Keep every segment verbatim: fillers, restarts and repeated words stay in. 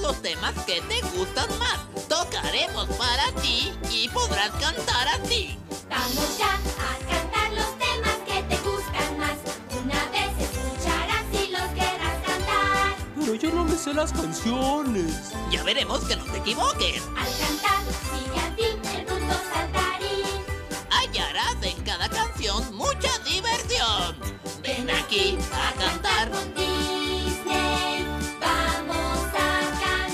los temas que te gustan más. Tocaremos para ti y podrás cantar así. Vamos ya a cantar los temas que te gustan más. Una vez escucharás y los querrás cantar. Pero yo no me sé las canciones. Ya veremos que no te equivoques. Al cantar, sigue a ti el punto saltarín. Hallarás en cada canción mucha diversión. Ven aquí a cantar con Disney. Vamos a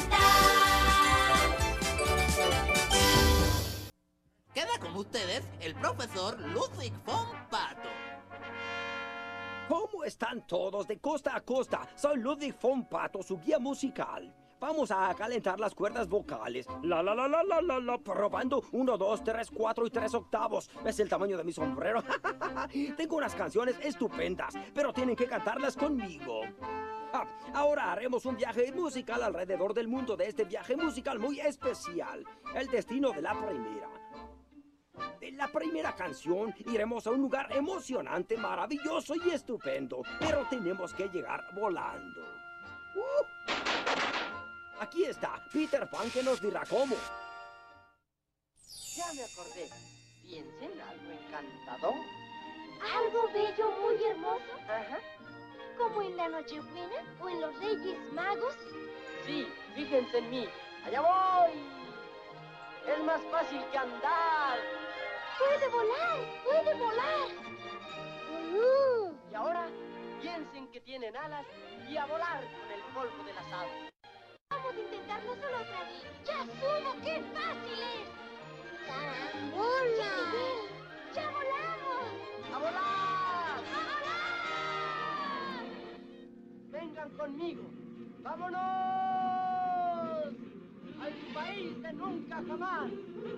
cantar. Queda con ustedes el profesor Ludwig von Pato. ¿Cómo están todos de costa a costa? Soy Ludwig von Pato, su guía musical. Vamos a calentar las cuerdas vocales. La la la la la la la. Probando. Uno, dos, tres, cuatro y tres octavos. ¿Es el tamaño de mi sombrero? Tengo unas canciones estupendas, pero tienen que cantarlas conmigo. Ah, ahora haremos un viaje musical alrededor del mundo de este viaje musical muy especial. El destino de la primera. En la primera canción iremos a un lugar emocionante, maravilloso y estupendo, pero tenemos que llegar volando. Uh. Aquí está Peter Pan que nos dirá cómo. Ya me acordé. Piensen algo encantador. Algo bello, muy hermoso. Ajá. Como en la Nochebuena o en los Reyes Magos. Sí, fíjense en mí. ¡Allá voy! Es más fácil que andar. ¡Puede volar! ¡Puede volar! Uh. Y ahora, piensen que tienen alas y a volar con el polvo del asado. Vamos a intentarlo solo otra vez. ¡Ya subo! ¡Qué fácil es! ¡Carambola! ¡Ya volamos! ¡A volar! ¡A volar! ¡Vengan conmigo! ¡Vámonos! ¡Al país de nunca jamás!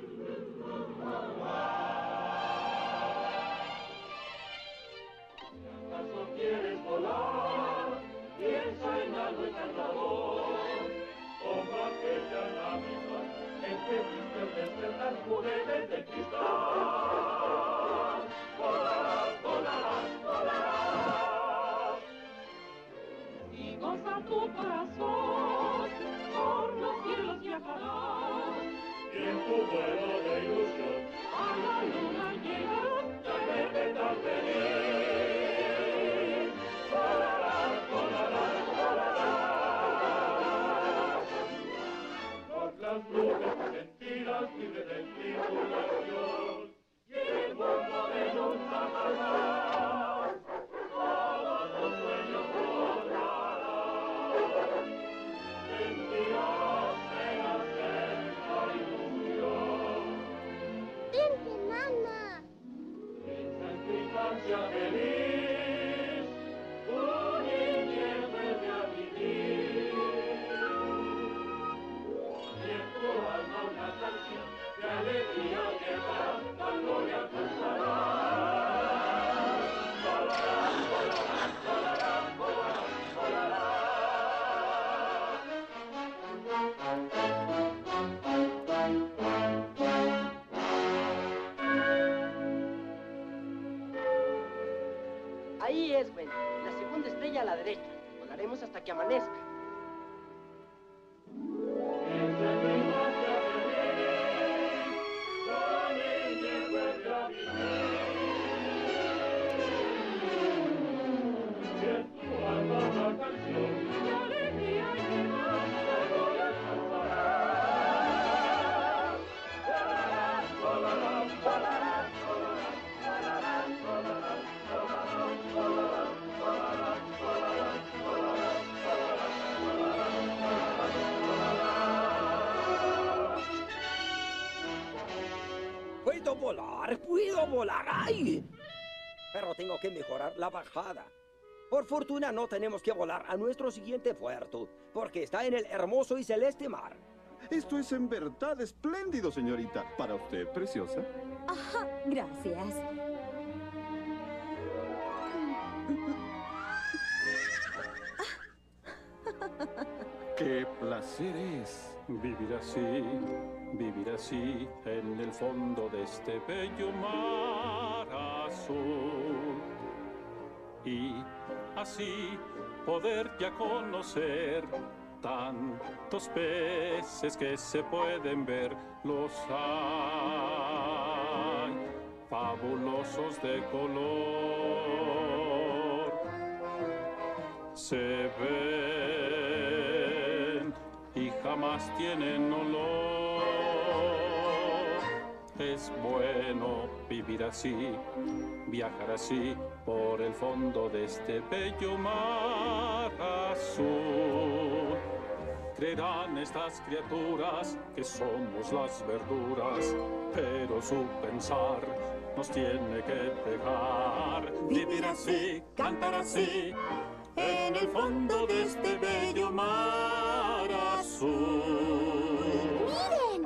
¿Acaso quieres volar? Piensa en algo encantador, como aquella Navidad en que viste el despertar juguetes de cristal. Volarás, volarás, volarás. Y goza tu corazón, por los cielos viajarás. Y en tu vuelo de ilusión, a la luna llegarás, ya vete tan feliz. Volarás, volarás, volarás. Por las nubes sentirás libre de tribulación y el mundo de nunca jamás. Todos los sueños volarán. Sentirás renacer la ilusión. ¡Vente, mamá! Piensa en tu infancia feliz, tu niñez vuelve a vivir. Y en tu alma una canción de alegría llevarás cuando le alcanzarás. Volarás, volarás, volarás, volarás, volarás. Ahí es, Gwen. La segunda estrella a la derecha. Volaremos hasta que amanezca. Piensa en tu infancia feliz, tu niñez vuelve a vivir. Y en tu alma una canción de alegría llevarás cuando le alcanzarás. Volarás, volarás, volarás, volarás, volarás, volarás, volarás, volarás, volarás, volarás, volarás, Puedo volar, puedo volar. ¡Ay! Pero tengo que mejorar la bajada. Por fortuna no tenemos que volar a nuestro siguiente puerto, porque está en el hermoso y celeste mar. Esto es en verdad espléndido, señorita. Para usted, preciosa. Ajá, gracias. ¡Qué placer es! Vivir así, vivir así, en el fondo de este bello mar azul. Y así poder ya conocer tantos peces que se pueden ver, los hay fabulosos de color. Se ven y jamás tienen olor. Es bueno vivir así, viajar así por el fondo de este bello mar azul. Creerán estas criaturas que somos las verduras, pero su pensar nos tiene que dejar vivir así, cantar así, en el fondo de este bello mar azul. ¡Miren!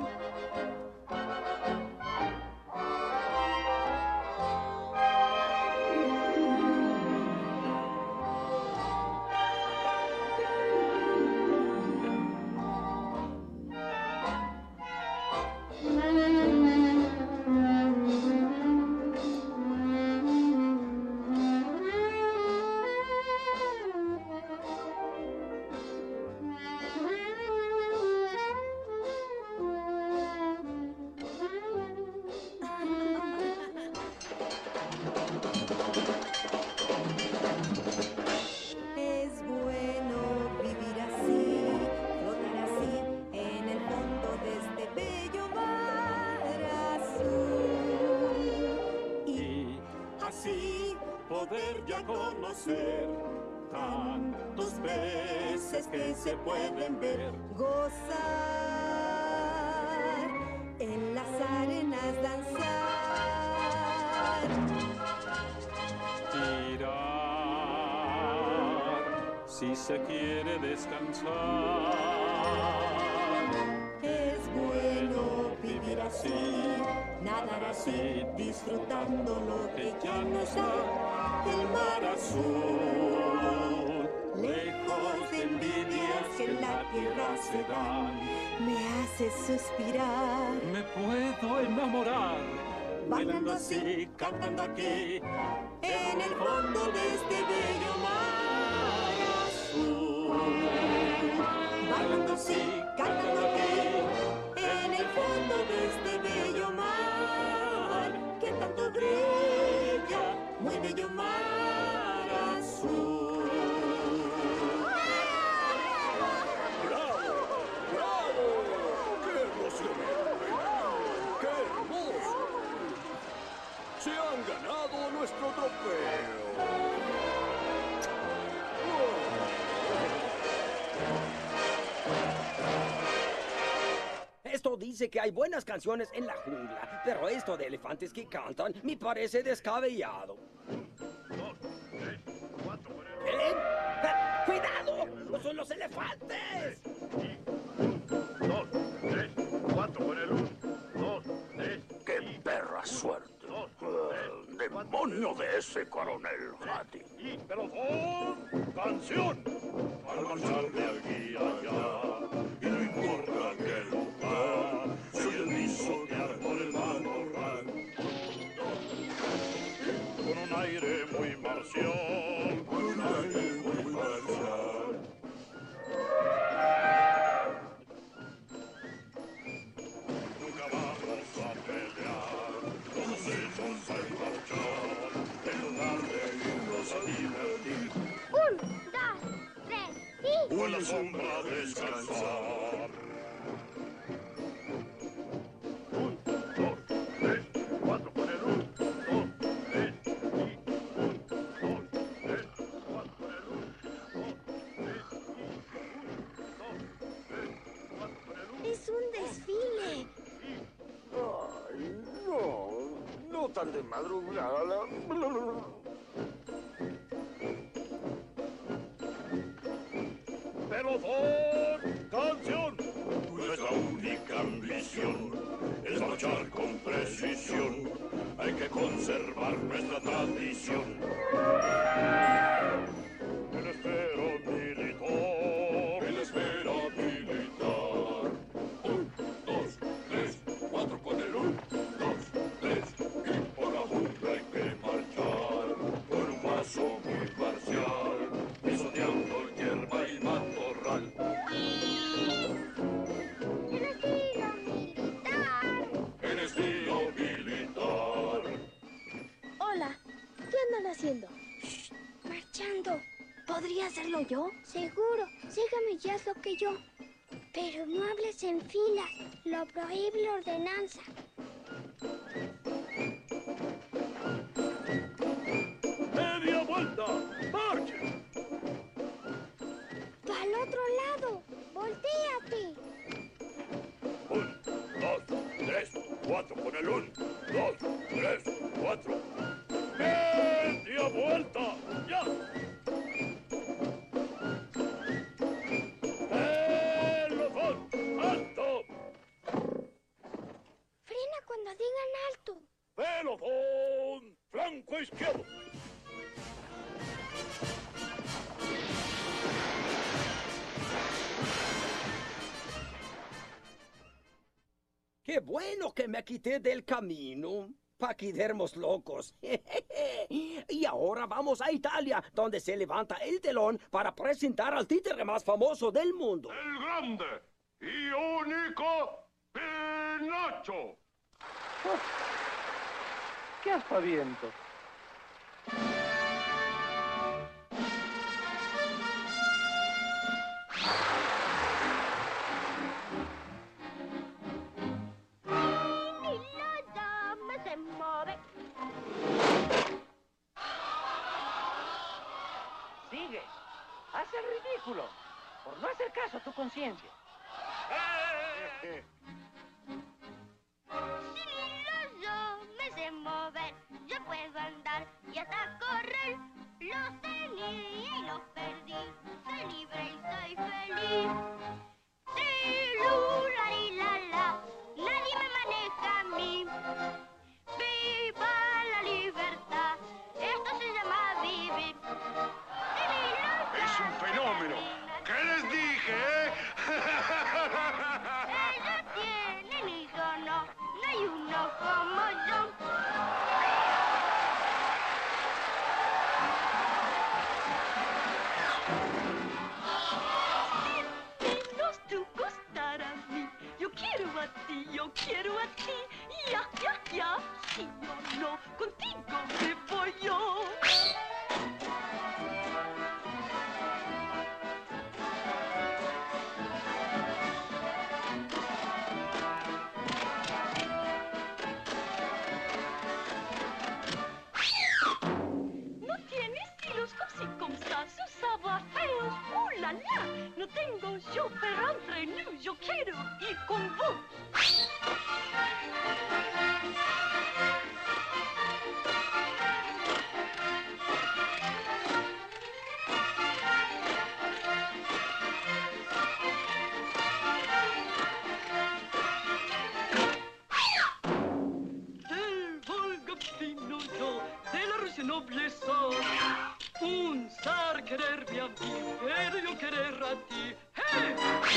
Poder ya conocer tantos peces que se pueden ver, Gozar, en las arenas danzar, tirar si se quiere descansar. es bueno vivir así, nadar así, disfrutando lo que ya no está. El mar azul, lejos de envidias que en la tierra se dan, me hace suspirar. me puedo enamorar, bailando así, cantando aquí, en el fondo de este bello mar azul. Bailando así, cantando aquí, en el fondo de este bello mar, que tanto brilla, muy bello mar azul. ¡Bravo! ¡Bravo! ¡Qué emocionante! ¡Qué hermoso! ¡Se han ganado nuestro trofeo! Esto dice que hay buenas canciones en la jungla, pero esto de elefantes que cantan me parece descabellado. ¿Qué? ¡Ah! ¡Cuidado! ¡No son los elefantes! Dos, tres, cuatro con el uno, dos, tres. ¡Qué perra suerte! ¡El demonio de ese coronel Hattie! Y pelotón, canción. Al marchar de aquí a allá, y no importa qué lugar, soy el pisotear por el matorral. Con un aire muy marcial, con un aire muy marcial. Nunca vamos a pelear, todos hechos al marchar, en lugar de irnos a divertir. Un, dos, tres, sí. O en la sombra descansar. Un, dos, tres, cuatro con el uno, dos, tres, y un, dos, tres, cuatro con el uno, dos, tres, y un, dos, tres, cuatro con el uno. Es un desfile. ¡Ay, no! No tan de madrugada. Pelotón, canción. Nuestra única ambición es marchar con precisión. Hay que conservar nuestra tradición. El esfero militar. El esfero militar. Un, dos, tres, cuatro con el uno, dos, tres. Y por la jungla hay que marchar con un paso muy parcial, pisoteando hierba y matorral. hacerlo yo? Seguro. Sígame y haz lo que yo. Pero no hables en filas. Lo prohíbe la ordenanza. ¡Media vuelta! ¡Marche! ¡Al otro lado! ¡Voltéate! Un, dos, tres, cuatro con el un, dos, tres, cuatro. ¡Media vuelta! ¡Ya! ¡Pelotón! ¡Alto! Frena cuando digan alto. ¡Pelotón! ¡Flanco izquierdo! ¡Qué bueno que me quité del camino! Paquidermos locos. Y ahora vamos a Italia, donde se levanta el telón para presentar al títere más famoso del mundo. ¡El grande y único Pinocho! ¡Qué aspaviento! Sigue. Haz el ridículo. Por no hacer caso a tu conciencia. Yo me sé mover, yo puedo andar y hasta correr. Los tenía y los perdí. Soy libre y soy feliz. Sí, lula y la la, nadie me maneja a mí. Viva la libertad, esto se llama vivir. ¡Es un fenómeno! ¿Qué les dije, eh? Ellos tienen y yo no, no hay uno como yo. Los tú costar a mí. Yo quiero a ti, yo quiero a ti. Ya, ya, ya. Si yo no, contigo me voy yo. No tienes y los circunstancias savoir-faire. ¡Oh, la, la! No tengo yo, pero entre nous, yo quiero ir con vos. Del Volga fino yo, de la Rusia nobleza. Un zar quererme a mí, pero yo querer a ti. ¡Hey!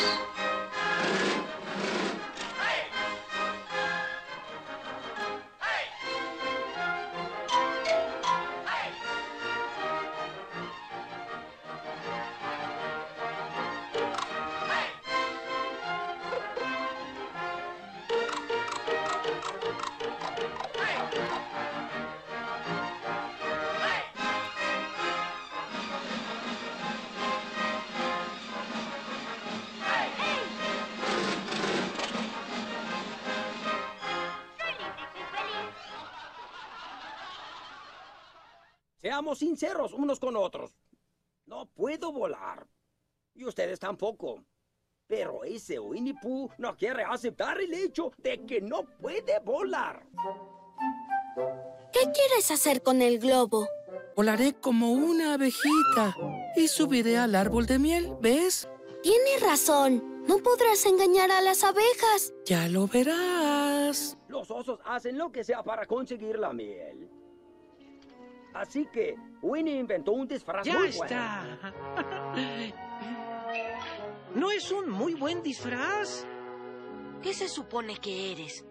Seamos sinceros unos con otros. No puedo volar. Y ustedes tampoco. Pero ese Winnie Pooh no quiere aceptar el hecho de que no puede volar. ¿Qué quieres hacer con el globo? Volaré como una abejita y subiré al árbol de miel, ¿ves? Tienes razón. No podrás engañar a las abejas. Ya lo verás. Los osos hacen lo que sea para conseguir la miel. Así que Winnie inventó un disfraz ¡Ya muy está! bueno. ¿No es un muy buen disfraz? ¿Qué se supone que eres?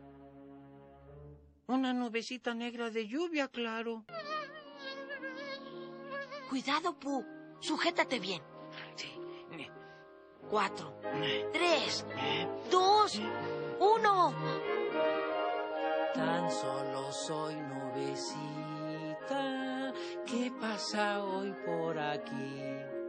Una nubecita negra de lluvia, claro. Cuidado, Pooh. Sujétate bien. Sí. Cuatro, tres, dos, uno. Tan solo soy nubecita. ¿Qué pasa hoy por aquí?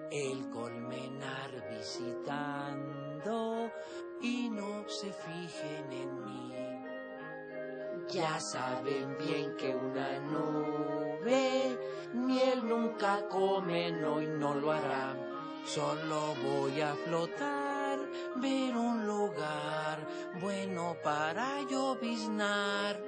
el colmenar visitando y no se fijen en mí. Ya saben bien que una nube miel nunca come, no, y no lo hará. Solo voy a flotar, ver un lugar bueno para lloviznar.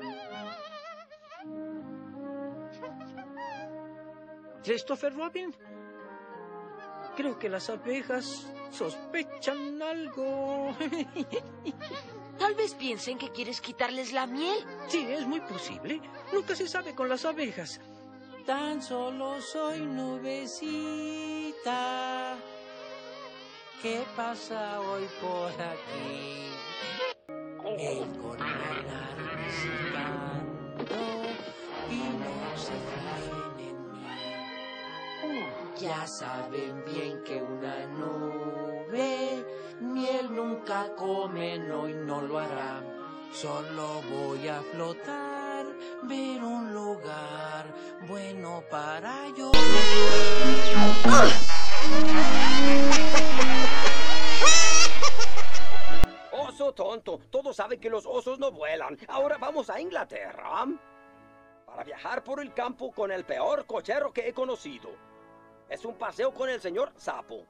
Christopher Robin, creo que las abejas sospechan algo. Tal vez piensen que quieres quitarles la miel. Sí, es muy posible. Nunca se sabe con las abejas. Tan solo soy nubecita. ¿Qué pasa hoy por aquí? El colmenar visitando y no se fijen en mí. Ya saben bien que una nube miel nunca come, no, y no lo hará. Solo voy a flotar, ver un lugar bueno para yo. Oso tonto, todos saben que los osos no vuelan. Ahora vamos a Inglaterra para viajar por el campo con el peor cochero que he conocido. Es un paseo con el señor Sapo.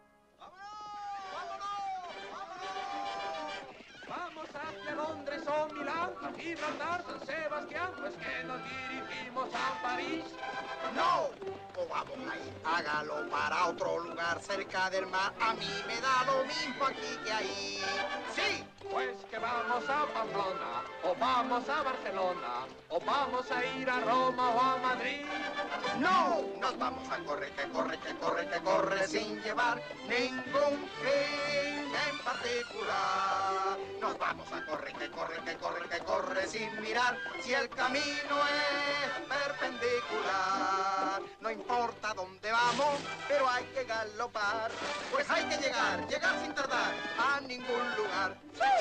Vamos hacia Londres o Milán, a Gibraltar, San Sebastián, pues que nos dirigimos a París. ¡No! O vamos a ir a galopar a otro lugar cerca del mar. A mí me da lo mismo aquí que ahí. ¡Sí! Pues que vamos a Pamplona, o vamos a Barcelona, o vamos a ir a Roma o a Madrid. ¡No! Nos vamos a correr, que corre, que corre, que corre, sin llevar ningún fin en particular. Nos vamos a correr, que corre, que corre, que corre, sin mirar si el camino es perpendicular. No importa dónde vamos, pero hay que galopar. Pues hay que llegar, llegar sin tardar a ningún lugar.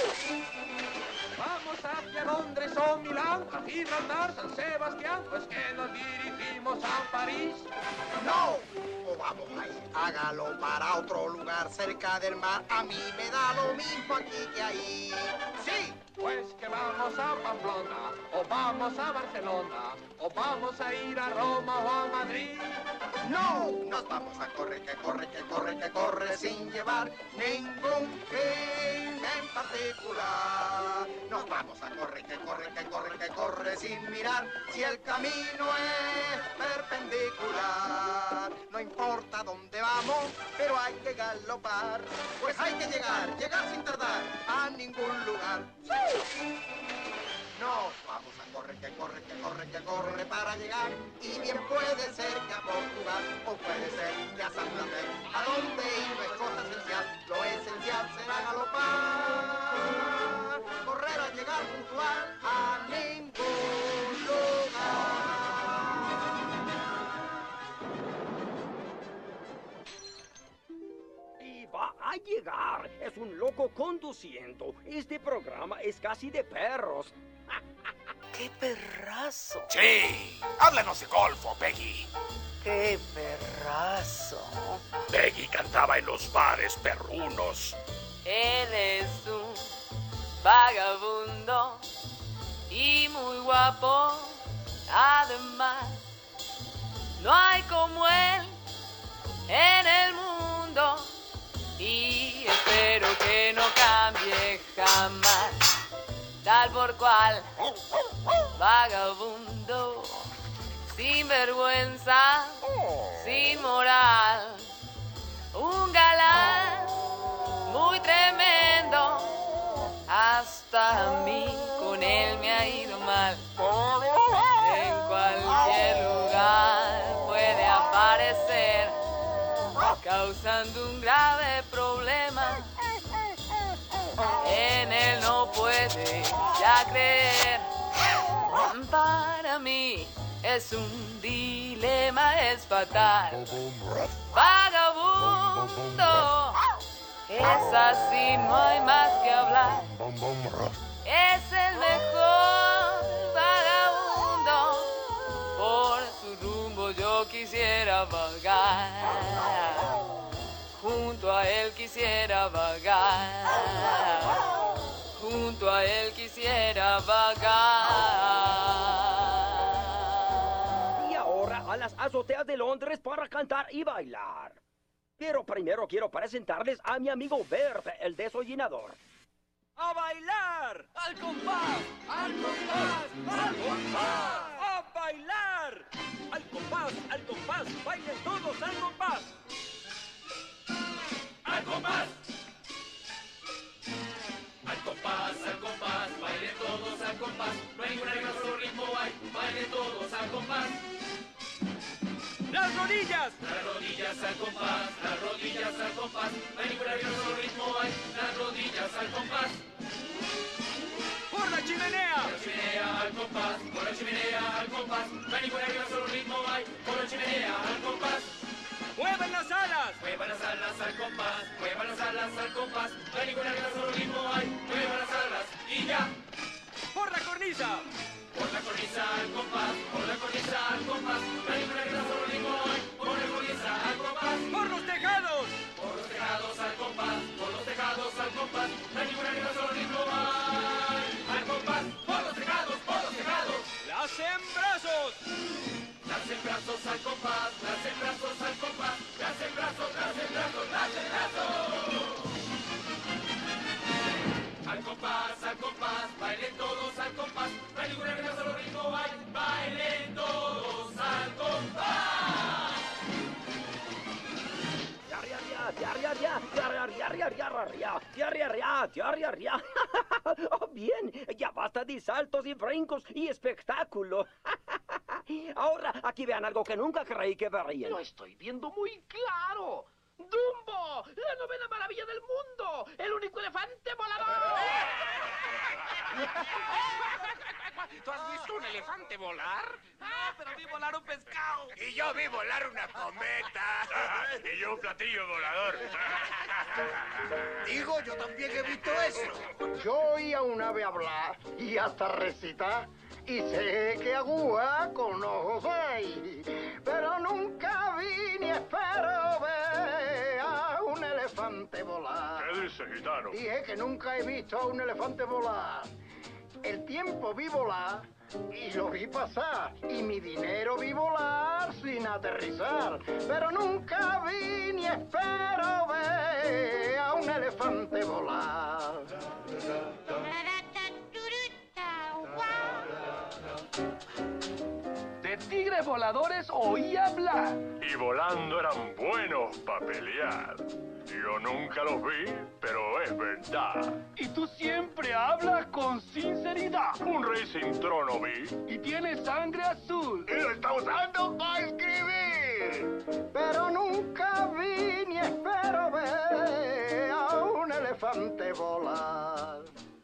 Vamos hacia Londres o Milán, a Gibraltar, San Sebastián, pues que nos dirigimos a París. ¡No! O vamos a ir a galopar a otro lugar cerca del mar. A mí me da lo mismo aquí que ahí. ¡Sí! Pues que vamos a Pamplona, o vamos a Barcelona, o vamos a ir a Roma o a Madrid. ¡No! Nos vamos a correr, que corre, que corre, que corre, sin llevar ningún fin en particular. Nos vamos a correr, que corre, que corre, que corre, sin mirar si el camino es perpendicular. No importa dónde vamos, pero hay que galopar. Pues hay que llegar, llegar sin tardar a ningún lugar. ¡Sí! Nos vamos a correr, que corre, que corre, que corre para llegar. Y bien puede ser que a Portugal, o puede ser que a Santander. A donde ir no es cosa esencial, lo esencial será galopar. Correr a llegar puntual a ningún lugar. Y va a llegar. Es un loco conduciendo. Este programa es casi de perros. ¡Qué perrazo! Sí, háblanos de golfo, Peggy. ¡Qué perrazo! Peggy cantaba en los bares perrunos. Eres un vagabundo y muy guapo, además. No hay como él en el mundo y espero que no cambie jamás. Tal por cual, vagabundo, sin vergüenza, sin moral, un galán muy tremendo, hasta a mí con él me ha ido mal. En cualquier lugar puede aparecer, causando un grave problema. En él no puede ya creer. Para mí es un dilema, es fatal. Vagabundo, es así, no hay más que hablar. Es el mejor vagabundo, por su rumbo yo quisiera vagar. Y ahora a las azoteas de Londres para cantar y bailar. Pero primero quiero presentarles a mi amigo Bert, el desollinador. ¡A bailar! ¡Al compás! ¡Al compás! ¡Al compás! ¡A bailar! ¡Al compás! ¡Al compás! ¡Bailen todos al compás! ¡Al compás! Al compás, al compás, bailen todos al compás. No hay ninguna regla, solo ritmo hay. Bailen todos al compás. ¡Las rodillas! Las rodillas al compás, las rodillas al compás. No hay ninguna regla, solo ritmo hay. Las rodillas al compás. ¡Por la chimenea! Por la chimenea al compás, por la chimenea al compás. No hay ninguna regla, solo ritmo hay. Por la chimenea al compás. ¡Muevan las alas! ¡Muevan las alas al compás! ¡Muevan las alas al compás! No hay ninguna regla, solo ritmo hay. ¡Muevan las alas! ¡Y ya! ¡Por la cornisa! Por la cornisa al compás, por la cornisa al compás. No hay ninguna regla, solo ritmo hay. Por la cornisa al compás. ¡Por los tejados! Por los tejados al compás, por los tejados al compás. No hay ninguna regla, solo ritmo hay. Al compás, por los tejados, por los tejados. ¡Las embrazos! Las embrazos al compás, las embrazos al compás. Las embrazos, las embrazos, las embrazos. Al compás, al compás, bailen todos al compás. No hay ninguna regla, solo ritmo hay. Bailen todos al compás. Oh, bien, ya basta de saltos y brincos y espectáculo. Ahora, aquí vean algo que nunca creí que verían. Lo estoy viendo muy claro. ¡Dumbo! ¡La novena maravilla del mundo! ¡El único elefante volador! ¿Tú has visto un elefante volar? ¡Ah, pero vi volar un pescado! Y yo vi volar una cometa. Y yo un platillo volador. Digo, yo también he visto eso. Yo oí a un ave hablar y hasta recitar. Y sé que agua con ojos hay, pero nunca vi ni espero ver a un elefante volar. ¿Qué dice, gitano? Dije que nunca he visto a un elefante volar. El tiempo vi volar y lo vi pasar, y mi dinero vi volar sin aterrizar, pero nunca vi ni espero ver a un elefante volar. De tigres voladores oí hablar. Y volando eran buenos para pelear. Yo nunca los vi, pero es verdad. Y tú siempre hablas con sinceridad. Un rey sin trono vi. Y tiene sangre azul. Y lo está usando para escribir. Pero nunca vi ni espero ver a un elefante volar.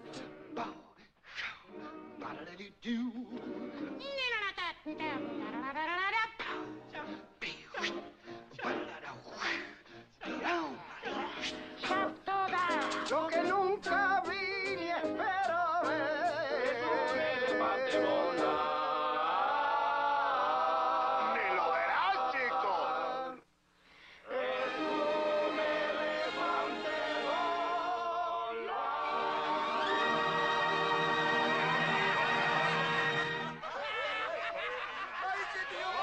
Lo que nunca vi ni espero ver es un elefante volar. ¡Ni lo verás, chico! Es un elefante volar. ¡Ay, qué tío!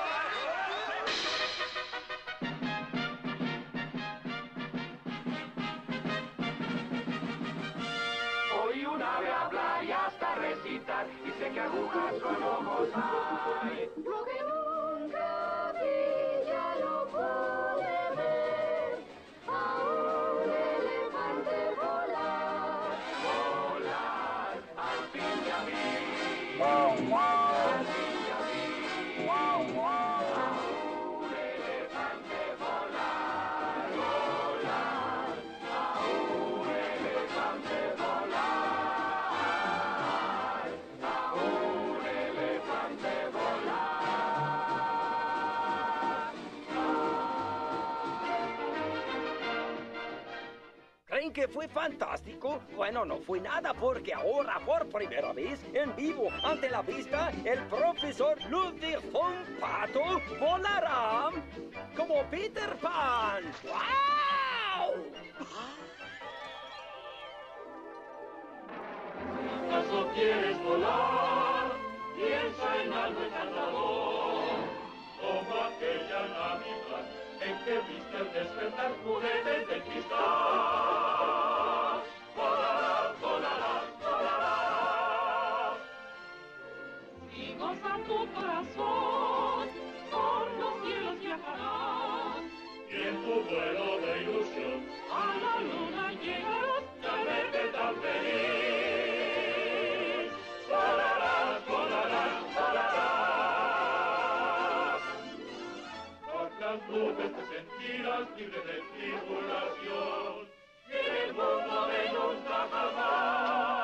Oí un ave hablar y hasta recitar, y sé que agujas con ojos hay. Lo que nunca vi ya lo pude ver, a un elefante volar. Volar, al fin ya vi. ¡Guau, guau! Al fin ya vi. ¡Guau, guau! A un elefante volar. Volar, a un elefante volar. A un elefante volar. ¿Creen que fue fantástico? Bueno, no fue nada, porque ahora, por primera vez, en vivo, ante la vista, el profesor Ludwig von Pato volará como Peter Pan. ¡Wow! acaso quieres volar, piensa en algo encantador, como aquella Navidad en que viste al despertar juguetes de cristal. Volarás, volarás, volarás. Y goza tu corazón, por los cielos viajarás. Y en tu vuelo de ilusión A la luna llegarás, y a verte tan feliz. Volarás, volarás, volarás. Por las nubes te sentirás libre de tribulación y en el mundo de nunca jamás.